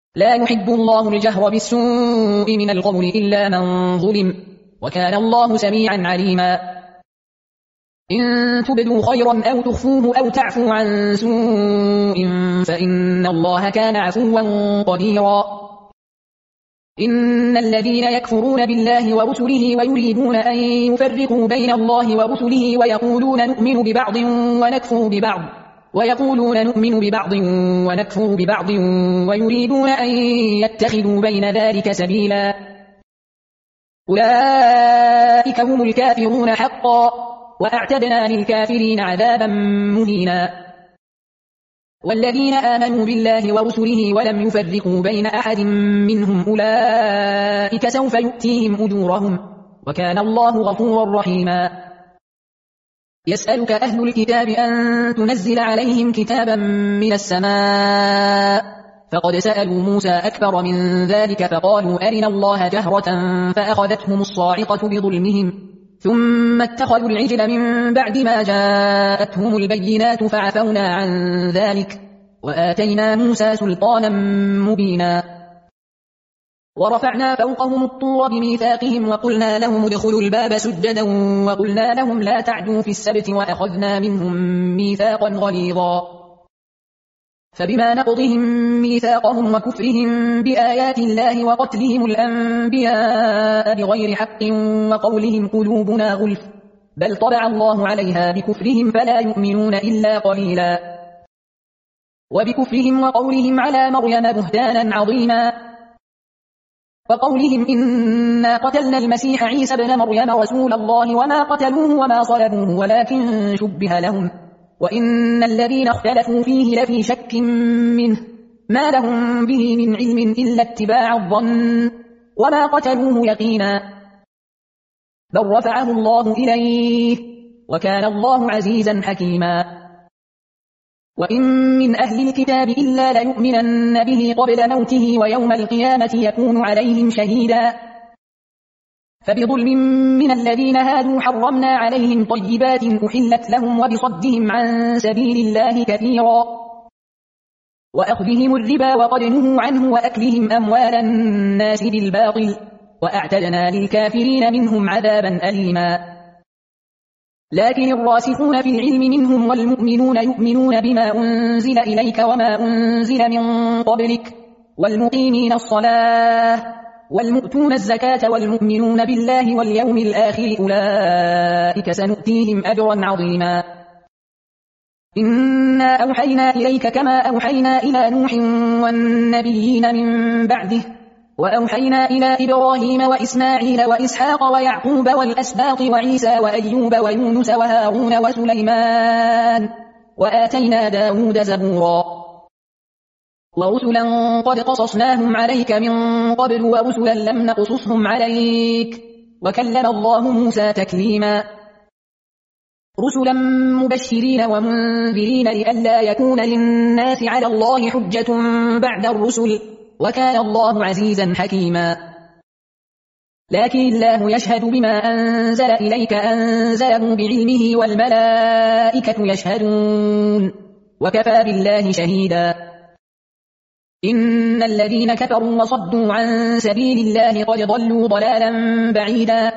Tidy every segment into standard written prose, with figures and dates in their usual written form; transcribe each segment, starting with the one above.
لا يحب الله الجهر بالسوء من القول إلا من ظلم، وكان الله سميعا عليما. إن تبدوا خيرا أو تخفوه أو تعفوا عن سوء فإن الله كان عفوا قديرا. إن الذين يكفرون بالله ورسله ويريدون أن يفرقوا بين الله ورسله ويقولون نؤمن ببعض ونكفر ببعض ويريدون أن يتخذوا بين ذلك سبيلا، أولئك هم الكافرون حقا، وأعتدنا للكافرين عذابا مهينا. والذين آمنوا بالله ورسله ولم يفرقوا بين أحد منهم أولئك سوف يؤتيهم أجورهم، وكان الله غفورا رحيما. يسألك أهل الكتاب أن تنزل عليهم كتابا من السماء، فقد سألوا موسى أكبر من ذلك فقالوا أرنا الله جهرة فأخذتهم الصاعقة بظلمهم، ثم اتخذوا العجل من بعد ما جاءتهم البينات فعفونا عن ذلك وآتينا موسى سلطانا مبينا. ورفعنا فوقهم الطور بميثاقهم وقلنا لهم ادخلوا الباب سجدا وقلنا لهم لا تعدوا في السبت وأخذنا منهم ميثاقا غليظا. فبما نقضهم ميثاقهم وكفرهم بآيات الله وقتلهم الأنبياء بغير حق وقولهم قلوبنا غلف بل طبع الله عليها بكفرهم فلا يؤمنون إلا قليلا، وبكفرهم وقولهم على مريم بهتانا عظيما، وقولهم إنا قتلنا المسيح عيسى ابن مريم رسول الله وما قتلوه وما صلبوه ولكن شبه لهم، وإن الذين اختلفوا فيه لفي شك منه ما لهم به من علم إلا اتباع الظن وما قتلوه يقينا، بل رفعه الله إليه وكان الله عزيزا حكيما. وإن من أهل الكتاب إلا ليؤمنن به قبل موته ويوم القيامة يكون عليهم شهيدا. فبظلم من الذين هادوا حرمنا عليهم طيبات أحلت لهم وبصدهم عن سبيل الله كثيرا، وأخذهم الربا وقد نهوا عنه وأكلهم أموال الناس بالباطل، وأعتدنا للكافرين منهم عذابا أليما. لكن الراسخون في العلم منهم والمؤمنون يؤمنون بما أنزل إليك وما أنزل من قبلك والمقيمين الصلاة والمؤتون الزكاة والمؤمنون بالله واليوم الآخر أولئك سنؤتيهم أجرا عظيما. إنا أوحينا إليك كما أوحينا إلى نوح والنبيين من بعده، وأوحينا إلى إبراهيم وإسماعيل وإسحاق ويعقوب والأسباط وعيسى وأيوب ويونس وهارون وسليمان، وآتينا داود زبورا. ورسلا قد قصصناهم عليك من قبل ورسلا لم نقصصهم عليك، وكلم الله موسى تكليما. رسلا مبشرين ومنذرين لئلا يكون للناس على الله حجة بعد الرسل، وكان الله عزيزا حكيما. لكن الله يشهد بما أنزل إليك أنزله بعلمه والملائكة يشهدون وكفى بالله شهيدا. إن الذين كفروا وصدوا عن سبيل الله قد ضلوا ضلالا بعيدا.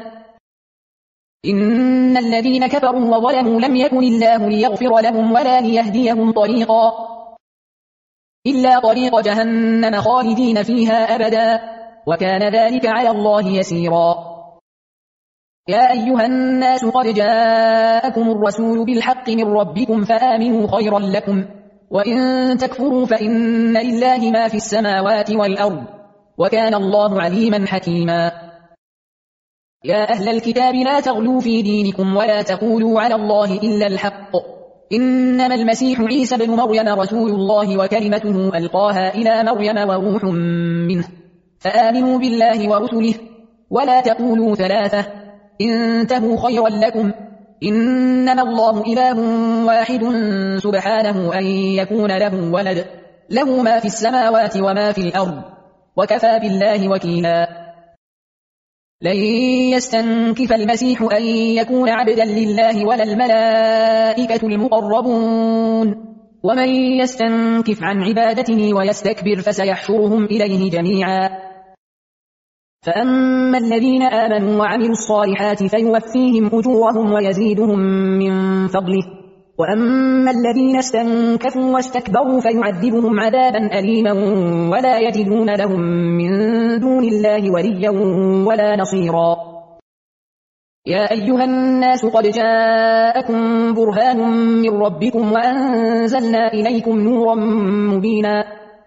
إن الذين كفروا وظلموا لم يكن الله ليغفر لهم ولا ليهديهم طريقا إلا طريق جهنم خالدين فيها أبدا، وكان ذلك على الله يسيرا. يا أيها الناس قد جاءكم الرسول بالحق من ربكم فآمنوا خيرا لكم، وإن تكفروا فإن لله ما في السماوات والأرض، وكان الله عليما حكيما. يا أهل الكتاب لا تغلوا في دينكم ولا تقولوا على الله إلا الحق، إنما المسيح عيسى بن مريم رسول الله وكلمته ألقاها إلى مريم وروح منه، فآمنوا بالله ورسله ولا تقولوا ثلاثة انتهوا خيرا لكم، إنما الله إله واحد سبحانه أن يكون له ولد، له ما في السماوات وما في الأرض، وكفى بالله وكيلا. لن يستنكف المسيح أن يكون عبدا لله ولا الملائكة المقربون، ومن يستنكف عن عبادته ويستكبر فسيحشرهم إليه جميعا. فأما الذين آمنوا وعملوا الصالحات فيوفيهم أجورهم ويزيدهم من فضله، وأما الذين استنكفوا واستكبروا فيعذبهم عذابا أليما ولا يجدون لهم من دون الله وليا ولا نصيرا. يا أيها الناس قد جاءكم برهان من ربكم وأنزلنا إليكم نورا مبينا.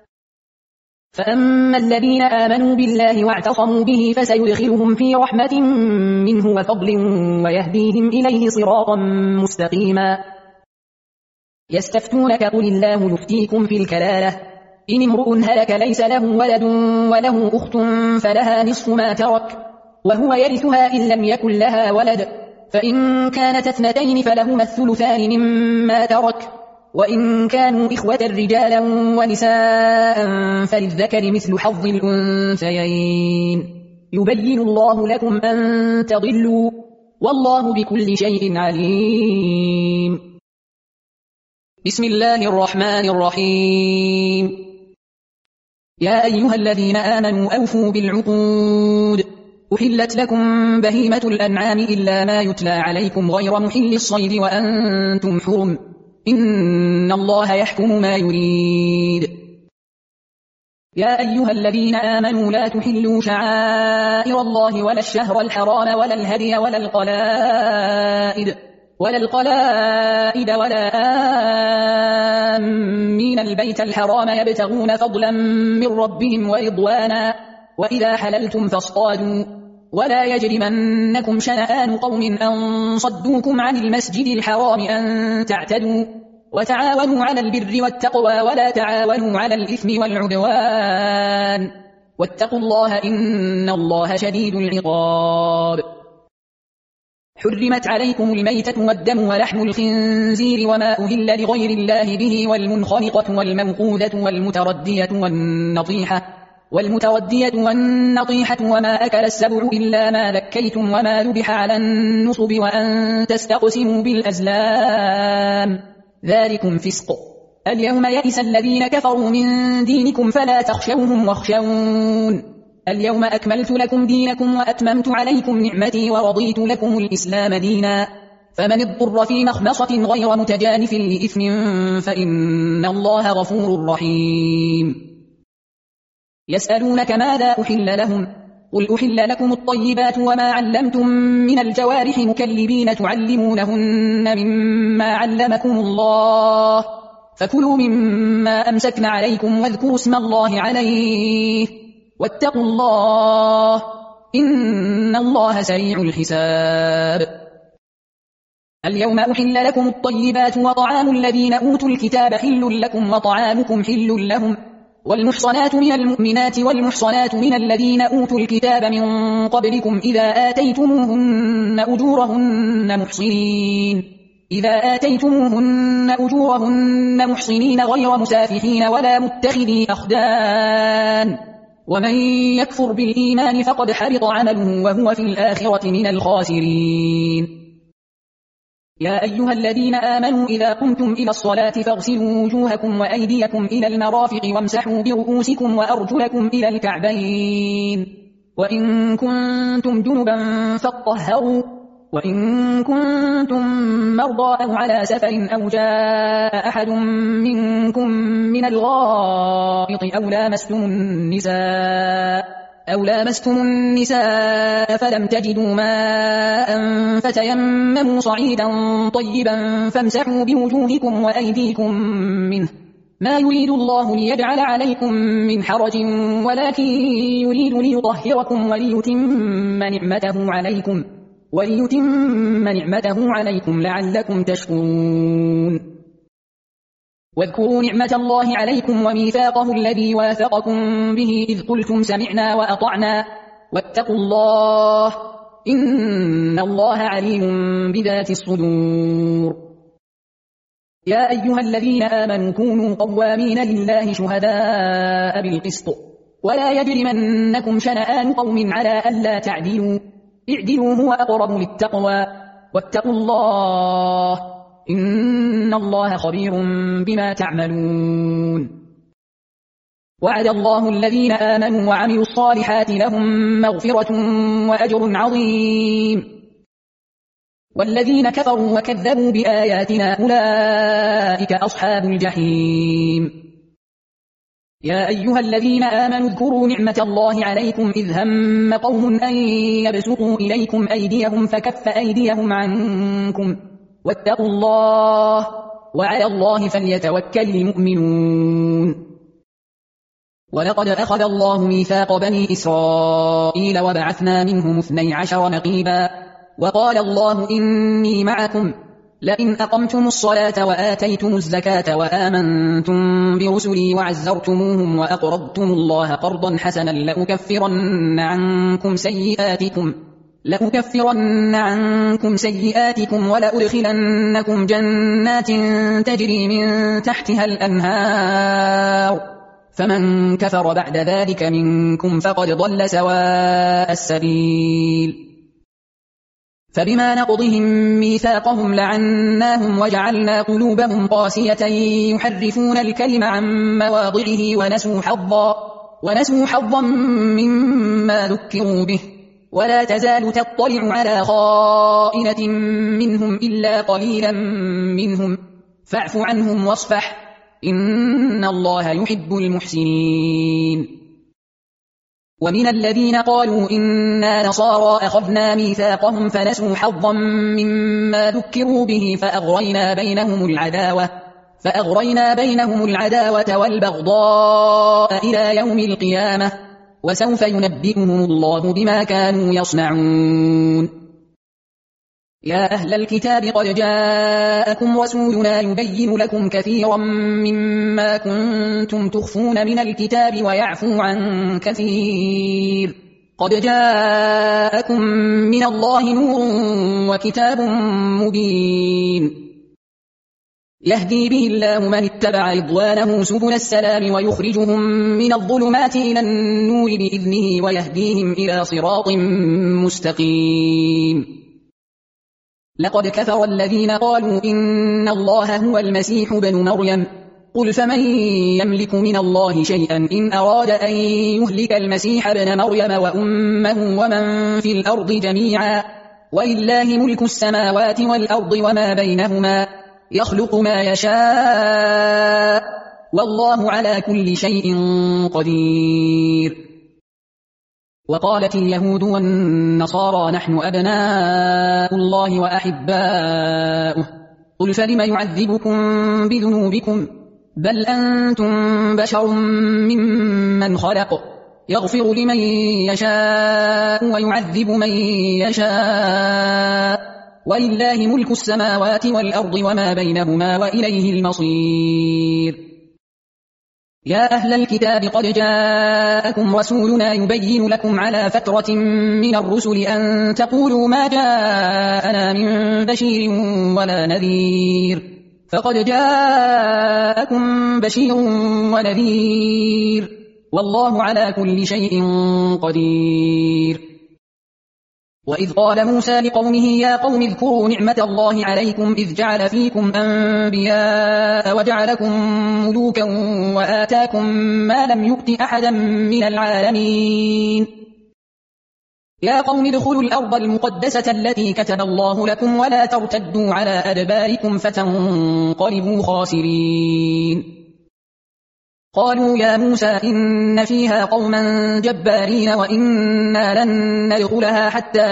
فأما الذين آمنوا بالله واعتصموا به فسيدخلهم في رحمة منه وفضل ويهديهم إليه صراطا مستقيما. يستفتونك قل الله يفتيكم في الكلالة إن امرؤ هلك ليس له ولد وله أخت فلها نصف ما ترك وهو يرثها إن لم يكن لها ولد، فإن كانت اثنتين فلهما الثلثان مما ترك، وإن كانوا إخوة رجالا ونساء فللذكر مثل حظ الأنثيين. يبين الله لكم أن تضلوا والله بكل شيء عليم. بسم الله الرحمن الرحيم. يا أيها الذين آمنوا أوفوا بالعقود. أحلت لكم بهيمة الأنعام إلا ما يتلى عليكم غير محل الصيد وأنتم حرم، إن الله يحكم ما يريد. يا أيها الذين آمنوا لا تحلوا شعائر الله ولا الشهر الحرام ولا الهدي ولا القلائد ولا آمين البيت الحرام يبتغون فضلا من ربهم ورضوانا، وإذا حللتم فاصطادوا، ولا يجرمنكم شنآن قوم أن صدوكم عن المسجد الحرام أن تعتدوا، وتعاونوا على البر والتقوى ولا تعاونوا على الإثم والعدوان، واتقوا الله إن الله شديد العقاب. حرمت عليكم الميتة والدم ولحم الخنزير وما أهل لغير الله به والمنخنقة والموقوذة والمتردية والنطيحة وما أكل السبع إلا ما ذكيتم وما ذبح على النصب وأن تستقسموا بالأزلام، ذلكم فسق. اليوم يئس الذين كفروا من دينكم فلا تخشوهم واخشون. اليوم أكملت لكم دينكم وأتممت عليكم نعمتي ورضيت لكم الإسلام دينا، فمن اضطر في مخمصة غير متجانف لإثم فإن الله غفور رحيم. يسألونك ماذا أحل لهم قل أحل لكم الطيبات وما علمتم من الجوارح مكلبين تعلمونهن مما علمكم الله، فكلوا مما أمسكن عليكم واذكروا اسم الله عليه واتقوا الله إن الله سريع الحساب. اليوم أحل لكم الطيبات وطعام الذين أوتوا الكتاب حل لكم وطعامكم حل لهم، والمحصنات من المؤمنات والمحصنات من الذين أوتوا الكتاب من قبلكم إذا آتيتموهن أجورهن محصنين غير مسافحين ولا متخذي أخدان، ومن يكفر بالإيمان فقد حبط عمله وهو في الآخرة من الخاسرين. يا أيها الذين آمنوا إذا قمتم إلى الصلاة فاغسلوا وجوهكم وأيديكم إلى المرافق وامسحوا برؤوسكم وأرجلكم إلى الكعبين، وإن كنتم جنبا فاطهروا، وإن كنتم مرضى أو على سفر أو جاء أحد منكم من الغائط أو لامستم النساء فلم تجدوا ماء فتيمموا صعيدا طيبا فامسحوا بوجوهكم وأيديكم منه، ما يريد الله ليجعل عليكم من حرج ولكن يريد ليطهركم وليتم نعمته عليكم لعلكم تشكرون. واذكروا نعمة الله عليكم وميثاقه الذي واثقكم به إذ قلتم سمعنا وأطعنا واتقوا الله إن الله عليم بذات الصدور. يا أيها الذين آمنوا كونوا قوامين لله شهداء بالقسط ولا يجرمنكم شنآن قوم على ألا تعدلوا، اعدلوا هو أقرب للتقوى واتقوا الله إن الله خبير بما تعملون. وعد الله الذين آمنوا وعملوا الصالحات لهم مغفرة وأجر عظيم. والذين كفروا وكذبوا بآياتنا أولئك أصحاب الجحيم. يا أيها الذين آمنوا اذكروا نعمة الله عليكم إذ هم قوم أن يبسطوا إليكم أيديهم فكف أيديهم عنكم واتقوا الله وعلى الله فليتوكل المؤمنون. ولقد أخذ الله ميثاق بني إسرائيل وبعثنا منهم 12 نقيبا وقال الله إني معكم لئن أقمتم الصلاة وآتيتم الزكاة وآمنتم برسلي وعزرتموهم وأقرضتم الله قرضا حسنا لأكفرن عنكم سيئاتكم ولأدخلنكم جنات تجري من تحتها الأنهار فمن كفر بعد ذلك منكم فقد ضل سواء السبيل. فبما نقضهم ميثاقهم لعناهم وجعلنا قلوبهم قاسية يحرفون الكلم عن مواضعه ونسوا حظا مما ذكروا به ولا تزال تطلع على خائنة منهم إلا قليلا منهم فاعف عنهم واصفح إن الله يحب المحسنين. ومن الذين قالوا إنا نصارى أخذنا ميثاقهم فنسوا حظا مما ذكروا به فأغرينا بينهم العداوة والبغضاء إلى يوم القيامة وسوف ينبئهم الله بما كانوا يصنعون. يا أهل الكتاب قد جاءكم رسولنا يبين لكم كثيرا مما كنتم تخفون من الكتاب ويعفو عن كثير قد جاءكم من الله نور وكتاب مبين يهدي به الله من اتبع رضوانه سبل السلام ويخرجهم من الظلمات إلى النور بإذنه ويهديهم إلى صراط مستقيم. لقد كفر الذين قالوا إن الله هو المسيح ابن مريم قل فمن يملك من الله شيئا إن أراد أن يهلك المسيح ابن مريم وأمه ومن في الأرض جميعا ولله ملك السماوات والأرض وما بينهما يخلق ما يشاء والله على كل شيء قدير. وقالت اليهود والنصارى نحن أبناء الله وأحباؤه قل فلم يعذبكم بذنوبكم بل أنتم بشر ممن خلق يغفر لمن يشاء ويعذب من يشاء ولله ملك السماوات والأرض وما بينهما وإليه المصير. يا أهل الكتاب قد جاءكم رسولنا يبين لكم على فترة من الرسل أن تقولوا ما جاءنا من بشير ولا نذير فقد جاءكم بشير ونذير والله على كل شيء قدير. وإذ قال موسى لقومه يا قوم اذكروا نعمة الله عليكم إذ جعل فيكم أنبياء وجعلكم ملوكا وآتاكم ما لم يؤت أحدا من العالمين. يا قوم ادخلوا الأرض المقدسة التي كتب الله لكم ولا ترتدوا على أدباركم فتنقلبوا خاسرين. قالوا يا موسى إن فيها قوما جبارين وإنا لن ندخلها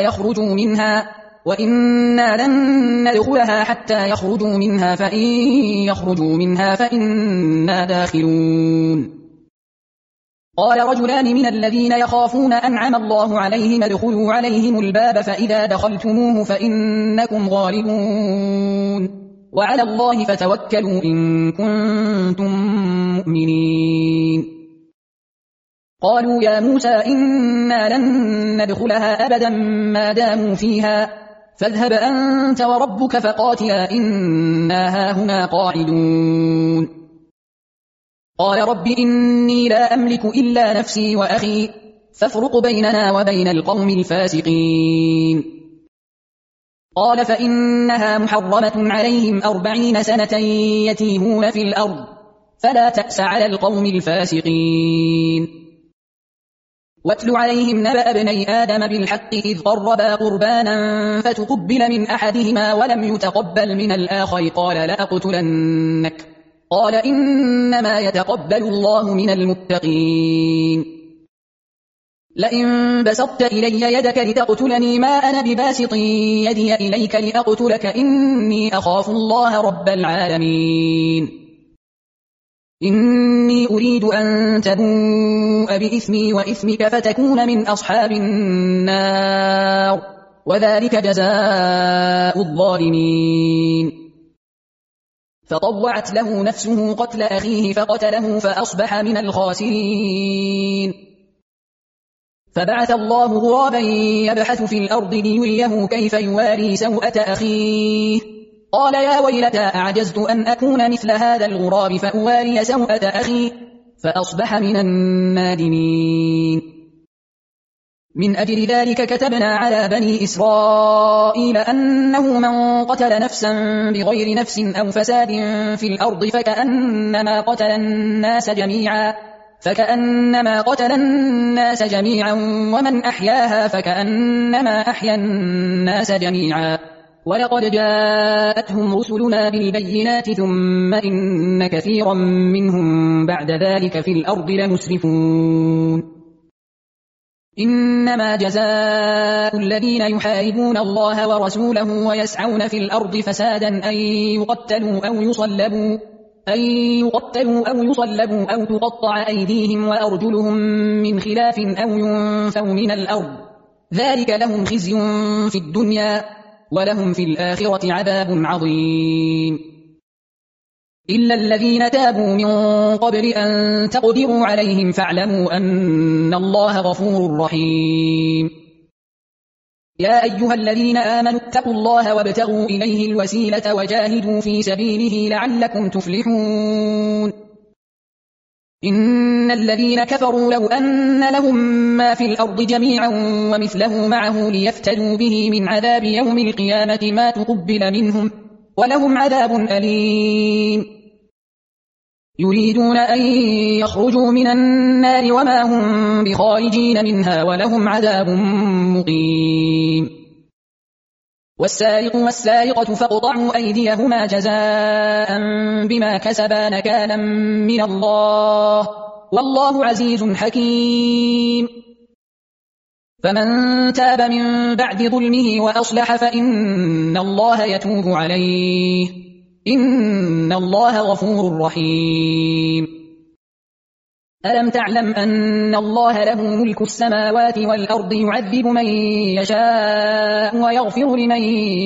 حتى يخرجوا منها فإن يخرجوا منها فإنا داخلون. قال رجلان من الذين يخافون أنعم الله عليهم ادخلوا عليهم الباب فإذا دخلتموه فإنكم غالبون وعلى الله فتوكلوا إن كنتم مؤمنين. قالوا يا موسى إنا لن ندخلها أبدا ما داموا فيها فاذهب أنت وربك فقاتلا إنا هاهنا قاعدون. قال رب إني لا أملك إلا نفسي وأخي فافرق بيننا وبين القوم الفاسقين. قال فإنها محرمة عليهم 40 سنة يتيهون في الأرض فلا تأس على القوم الفاسقين. واتل عليهم نبأ ابني آدم بالحق إذ قربا قربانا فتقبل من أحدهما ولم يتقبل من الآخر قال لأقتلنك قال إنما يتقبل الله من المتقين. لئن بسطت إلي يدك لتقتلني ما أنا بباسط يدي إليك لأقتلك إني أخاف الله رب العالمين. إني أريد أن تبوء بإثمي وإثمك فتكون من أصحاب النار وذلك جزاء الظالمين. فطوعت له نفسه قتل أخيه فقتله فأصبح من الخاسرين. فبعث الله غرابا يبحث في الأرض ليريه كيف يواري سوءة أخيه قال يا ويلتى أعجزت أن أكون مثل هذا الغراب فأواري سوءة أخي فأصبح من النادمين. من أجل ذلك كتبنا على بني إسرائيل أنه من قتل نفسا بغير نفس أو فساد في الأرض فكأنما قتل الناس جميعا ومن أحياها فكأنما أحيا الناس جميعا. ولقد جاءتهم رسلنا بالبينات ثم إن كثيرا منهم بعد ذلك في الأرض لمسرفون. إنما جزاء الذين يحاربون الله ورسوله ويسعون في الأرض فسادا أن يقتلوا أو يصلبوا أو تقطع أيديهم وأرجلهم من خلاف أو ينفوا من الأرض ذلك لهم خزي في الدنيا ولهم في الآخرة عذاب عظيم. إلا الذين تابوا من قبل أن تقدروا عليهم فاعلموا أن الله غفور رحيم. يا أيها الذين آمنوا اتقوا الله وابتغوا إليه الوسيلة وجاهدوا في سبيله لعلكم تفلحون. إن الذين كفروا لو أن لهم ما في الأرض جميعا ومثله معه ليفتدوا به من عذاب يوم القيامة ما تقبل منهم ولهم عذاب أليم. يريدون أن يخرجوا من النار وما هم بخارجين منها ولهم عذاب مقيم. والسارق والسارقة فاقطعوا أيديهما جزاء بما كسبا نكالا من الله والله عزيز حكيم. فمن تاب من بعد ظلمه وأصلح فإن الله يتوب عليه إن الله غفور رحيم. ألم تعلم أن الله له ملك السماوات والأرض يعذب من يشاء ويغفر لمن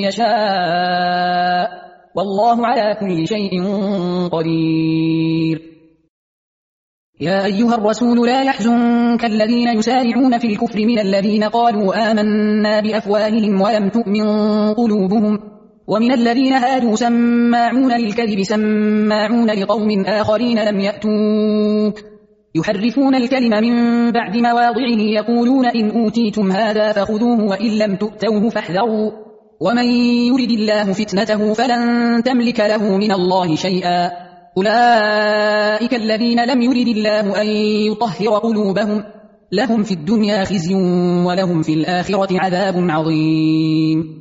يشاء والله على كل شيء قدير. يا أيها الرسول لا يحزنك الذين يسارعون في الكفر من الذين قالوا آمنا بأفواههم ولم تؤمن قلوبهم ومن الذين هادوا سماعون للكذب سماعون لقوم آخرين لم يأتوك يحرفون الكلم من بعد مواضعه يقولون إن أوتيتم هذا فخذوه وإن لم تؤتوه فاحذروا ومن يرد الله فتنته فلن تملك له من الله شيئا أولئك الذين لم يرد الله أن يطهر قلوبهم لهم في الدنيا خزي ولهم في الآخرة عذاب عظيم.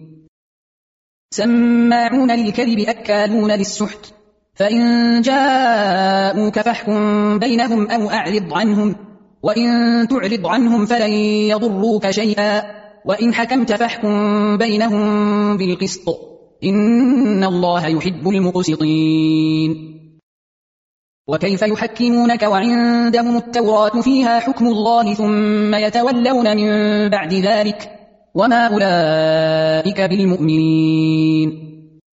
سماعون للكذب أكالون للسحت فإن جاءوك فاحكم بينهم أو أعرض عنهم وإن تعرض عنهم فلن يضروك شيئا وإن حكمت فاحكم بينهم بالقسط إن الله يحب المقسطين. وكيف يحكمونك وعندهم التوراة فيها حكم الله ثم يتولون من بعد ذلك وما أولئك بالمؤمنين.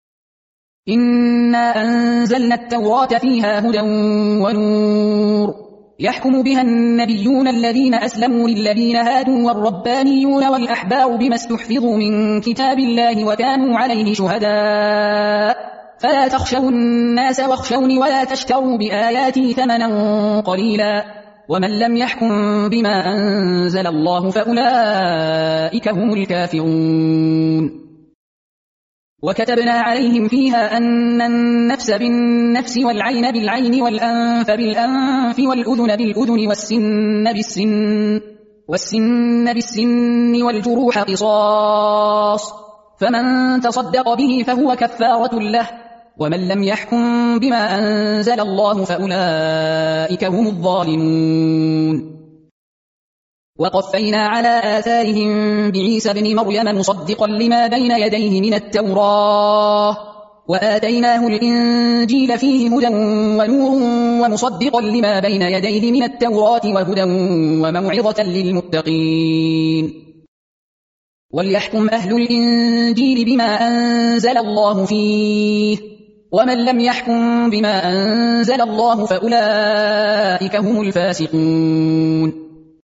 إنا أنزلنا التوراة فيها هدى ونور يحكم بها النبيون الذين أسلموا للذين هادوا والربانيون والأحبار بما استحفظوا من كتاب الله وكانوا عليه شهداء فلا تخشوا الناس واخشوني ولا تشتروا بآياتي ثمنا قليلا ومن لم يحكم بما أنزل الله فأولئك هم الكافرون. وكتبنا عليهم فيها أن النفس بالنفس والعين بالعين والأنف بالأنف والأذن بالأذن والسن بالسن والجروح قصاص، فمن تصدق به فهو كفارة له، ومن لم يحكم بما أنزل الله فأولئك هم الظالمون. وقفينا على آثارهم بعيسى ابن مريم مصدقا لما بين يديه من التوراة، وآتيناه الإنجيل فيه هدى ونور ومصدقا لما بين يديه من التوراة وهدى وموعظة للمتقين. وليحكم أهل الإنجيل بما أنزل الله فيه، ومن لم يحكم بما أنزل الله فأولئك هم الفاسقون.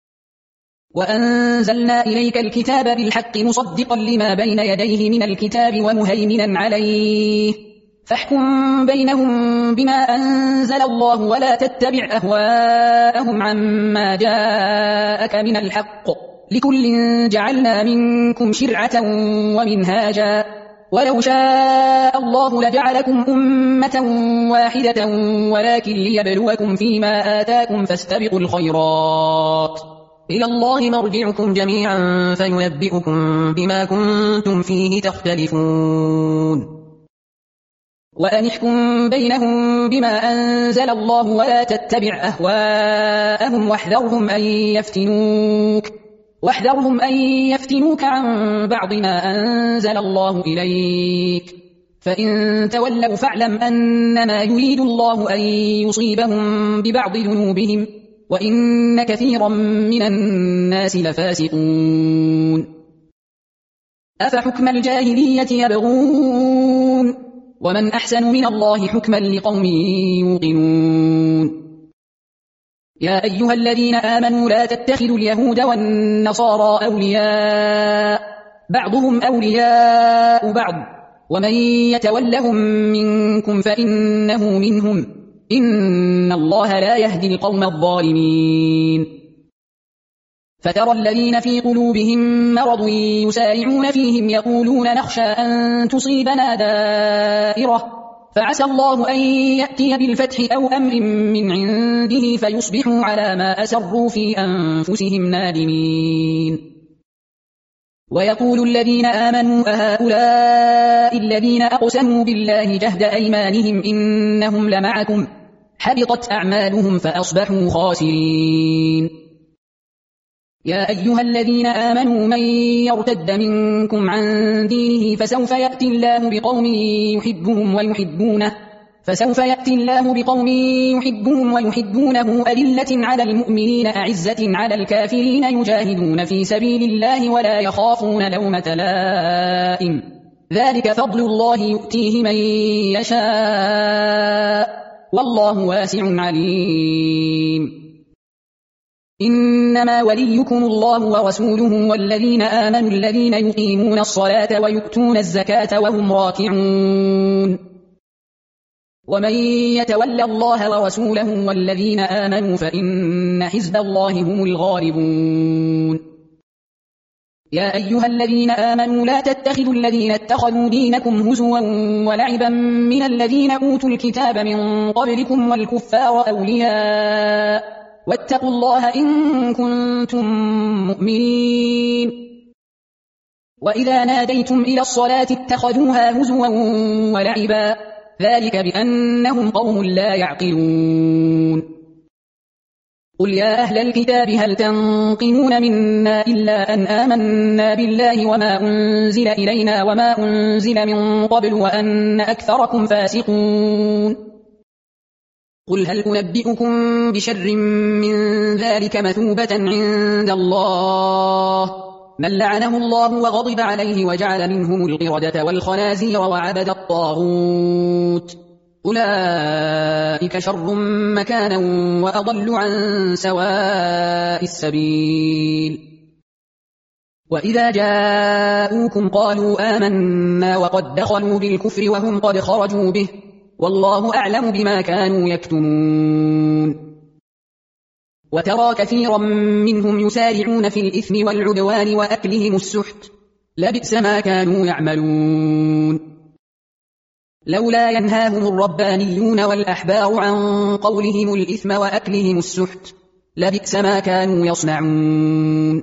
وأنزلنا إليك الكتاب بالحق مصدقا لما بين يديه من الكتاب ومهيمنا عليه، فاحكم بينهم بما أنزل الله ولا تتبع أهواءهم عما جاءك من الحق، لكل جعلنا منكم شرعة ومنهاجا، ولو شاء الله لجعلكم أمة واحدة ولكن ليبلوكم فيما آتاكم فاستبقوا الخيرات، إلى الله مرجعكم جميعا فينبئكم بما كنتم فيه تختلفون. وأن احكم بينهم بما أنزل الله ولا تتبع أهواءهم واحذرهم أن يفتنوك عن بعض ما أنزل الله إليك، فإن تولوا فاعلم أنما يريد الله أن يصيبهم ببعض ذنوبهم وإن كثيرا من الناس لفاسقون. أفحكم الجاهلية يبغون ومن أحسن من الله حكما لقوم يوقنون. يا أيها الذين آمنوا لا تتخذوا اليهود والنصارى أولياء، بعضهم أولياء بعض، ومن يتولهم منكم فإنه منهم، إن الله لا يهدي القوم الظالمين. فترى الذين في قلوبهم مرض يسارعون فيهم يقولون نخشى أن تصيبنا دائرة، فعسى الله أن يأتي بالفتح أو أمر من عنده فيصبحوا على ما أسروا في أنفسهم نادمين. ويقول الذين آمنوا أهؤلاء الذين أقسموا بالله جهد أيمانهم إنهم لمعكم، حبطت أعمالهم فأصبحوا خاسرين. يا أيها الذين آمنوا من يرتد منكم عن دينه فسوف يأتي الله بقوم يحبهم ويحبونه أذلة على المؤمنين أعزة على الكافرين يجاهدون في سبيل الله ولا يخافون لومة لائم، ذلك فضل الله يؤتيه من يشاء والله واسع عليم. إنما وليكم الله ورسوله والذين آمنوا الذين يقيمون الصلاة ويؤتون الزكاة وهم راكعون. ومن يتولى الله ورسوله والذين آمنوا فإن حزب الله هم الغالبون. يا أيها الذين آمنوا لا تتخذوا الذين اتخذوا دينكم هزوا ولعبا من الذين أوتوا الكتاب من قبلكم والكفار أولياء، واتقوا الله إن كنتم مؤمنين. وإذا ناديتم إلى الصلاة اتخذوها هزوا ولعبا، ذلك بأنهم قوم لا يعقلون. قل يا أهل الكتاب هل تنقمون منا إلا أن آمنا بالله وما أنزل إلينا وما أنزل من قبل وأن أكثركم فاسقون. قل هل أنبئكم بشر من ذلك مثوبة عند الله، من لعنه الله وغضب عليه وجعل منهم القردة والخنازير وعبد الطاغوت، أولئك شر مكانا وأضل عن سواء السبيل. وإذا جاءوكم قالوا آمنا وقد دخلوا بالكفر وهم قد خرجوا به، والله أعلم بما كانوا يكتمون. وترى كثيرا منهم يسارعون في الإثم والعدوان وأكلهم السحت، لبئس ما كانوا يعملون. لولا ينهاهم الربانيون والأحبار عن قولهم الإثم وأكلهم السحت لبئس ما كانوا يصنعون.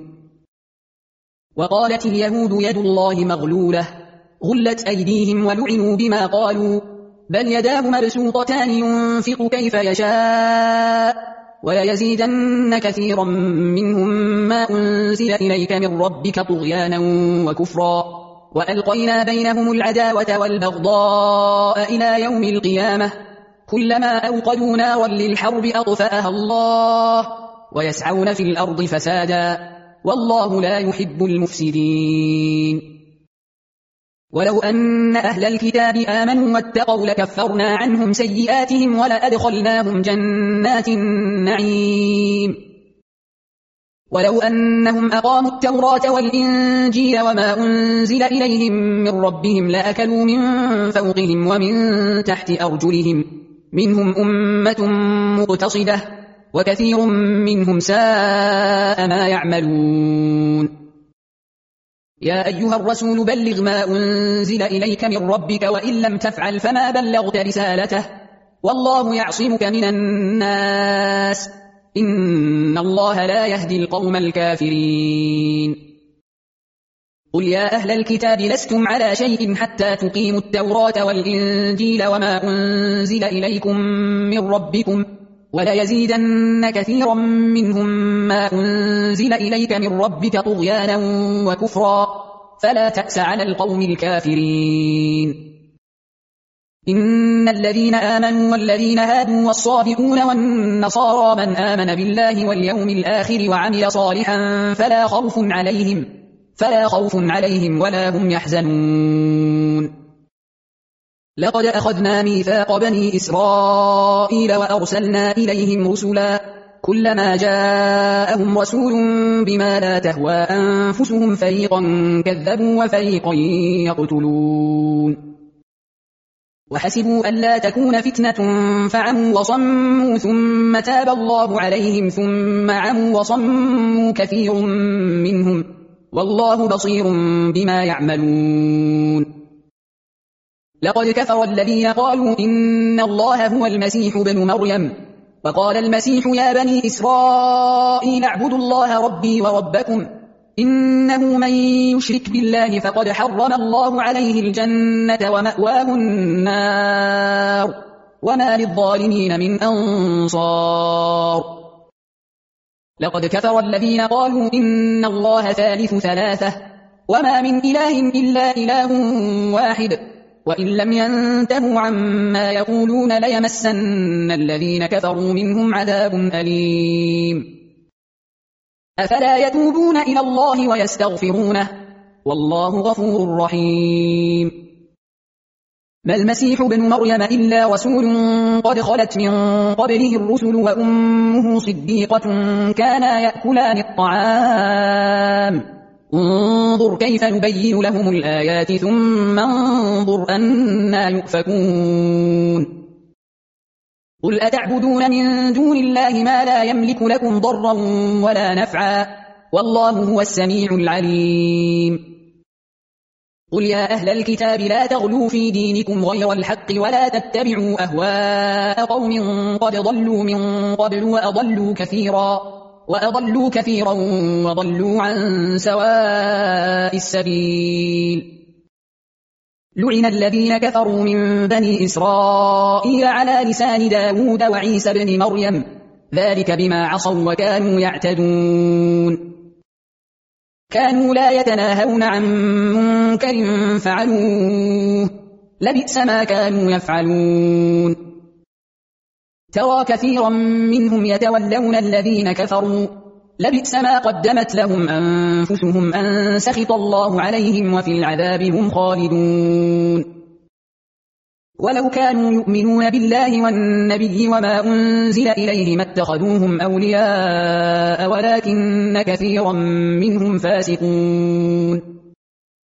وقالت اليهود يد الله مغلولة غلت أيديهم ولعنوا بما قالوا بل يداه مبسوطتان ينفق كيف يشاء وليزيدن كثيرا منهم ما أنزل إليك من ربك طغيانا وكفرا وألقينا بينهم العداوة والبغضاء إلى يوم القيامة كلما أوقدوا نارا للحرب أطفأها الله ويسعون في الأرض فسادا والله لا يحب المفسدين. ولو أن أهل الكتاب آمنوا واتقوا لكفرنا عنهم سيئاتهم ولأدخلناهم جنات النعيم. ولو أنهم أقاموا التوراة والإنجيل وما أنزل إليهم من ربهم لأكلوا من فوقهم ومن تحت أرجلهم منهم أمة مقتصدة وكثير منهم ساء ما يعملون. يا أيها الرسول بلغ ما أنزل إليك من ربك وإن لم تفعل فما بلغت رسالته والله يعصمك من الناس إن الله لا يهدي القوم الكافرين. قل يا أهل الكتاب لستم على شيء حتى تقيموا التوراة والإنجيل وما أنزل إليكم من ربكم وليزيدن كثيرا منهم ما أنزل إليك من ربك طغيانا وكفرا فلا تأس على القوم الكافرين. إن الذين آمنوا والذين هادوا والصابئون والنصارى من آمن بالله واليوم الآخر وعمل صالحا فلا خوف عليهم ولا هم يحزنون. لقد أخذنا ميثاق بني إسرائيل وأرسلنا إليهم رسلا كلما جاءهم رسول بما لا تهوى أنفسهم فريقا كذبوا وفريقا يقتلون. وحسبوا ألا تكون فتنة فعموا وصموا ثم تاب الله عليهم ثم عموا وصموا كثير منهم والله بصير بما يعملون. لقد كفر الذين قالوا إن الله هو المسيح ابن مريم وقال المسيح يا بني إسرائيل اعبدوا الله ربي وربكم إنه من يشرك بالله فقد حرم الله عليه الجنة ومأواه النار وما للظالمين من أنصار. لقد كفر الذين قالوا إن الله ثالث ثلاثة وما من إله إلا إله واحد وإن لم ينتهوا عما يقولون ليمسن الذين كفروا منهم عذاب أليم. أفلا يتوبون إلى الله ويستغفرونه والله غفور رحيم. ما المسيح ابن مريم إلا رسول قد خلت من قبله الرسل وأمه صديقة كانا يأكلان الطعام انظر كيف نبين لهم الآيات ثم انظر أنا يؤفكون. قل أتعبدون من دون الله ما لا يملك لكم ضرا ولا نفعا والله هو السميع العليم. قل يا أهل الكتاب لا تغلوا في دينكم غير الحق ولا تتبعوا أهواء قوم قد ضلوا من قبل وأضلوا كثيرا وضلوا عن سواء السبيل. لعن الذين كفروا من بني إسرائيل على لسان داود وعيسى بن مريم ذلك بما عصوا وكانوا يعتدون. كانوا لا يتناهون عن منكر فعلوه لبئس ما كانوا يفعلون. ترى كثيرا منهم يتولون الذين كفروا لبئس ما قدمت لهم أنفسهم أن سخط الله عليهم وفي العذاب هم خالدون. ولو كانوا يؤمنون بالله والنبي وما أنزل إليه ما اتخذوهم أولياء ولكن كثيرا منهم فاسقون.